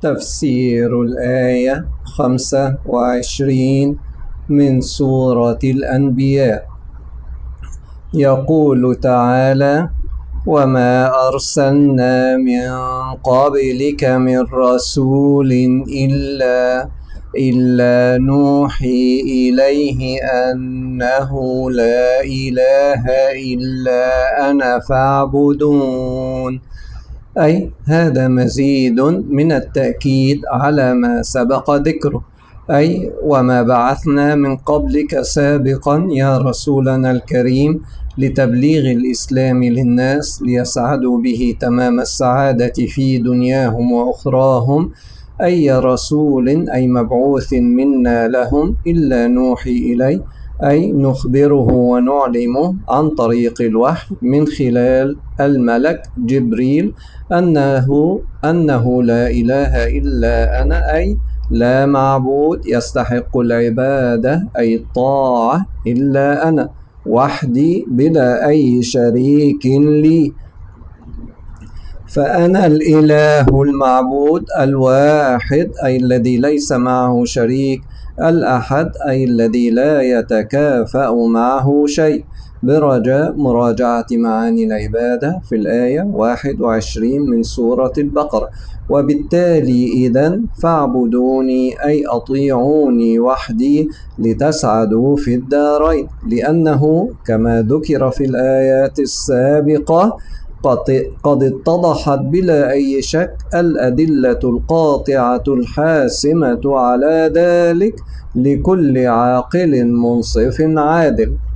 تفسير الآية 25 من سورة الأنبياء. يقول تعالى: وما أرسلنا من قبلك من رسول إلا نوحي إليه أنه لا إله إلا أنا فاعبدون. أي هذا مزيد من التأكيد على ما سبق ذكره، أي وما بعثنا من قبلك سابقا يا رسولنا الكريم لتبليغ الإسلام للناس ليسعدوا به تمام السعادة في دنياهم وأخراهم. أي رسول أي مبعوث منا لهم إلا نوحي إليه، أي نخبره ونعلمه عن طريق الوحي من خلال الملك جبريل أنه لا إله إلا أنا، أي لا معبود يستحق العبادة أي الطاعة إلا أنا وحدي بلا أي شريك لي. فأنا الإله المعبود الواحد أي الذي ليس معه شريك، الأحد أي الذي لا يتكافأ معه شيء، برجاء مراجعة معاني العبادة في الآية 21 من سورة البقرة. وبالتالي إذن فاعبدوني أي أطيعوني وحدي لتسعدوا في الدارين، لأنه كما ذكر في الآيات السابقة قد اتضحت بلا أي شك الأدلة القاطعة الحاسمة على ذلك لكل عاقل منصف عادل.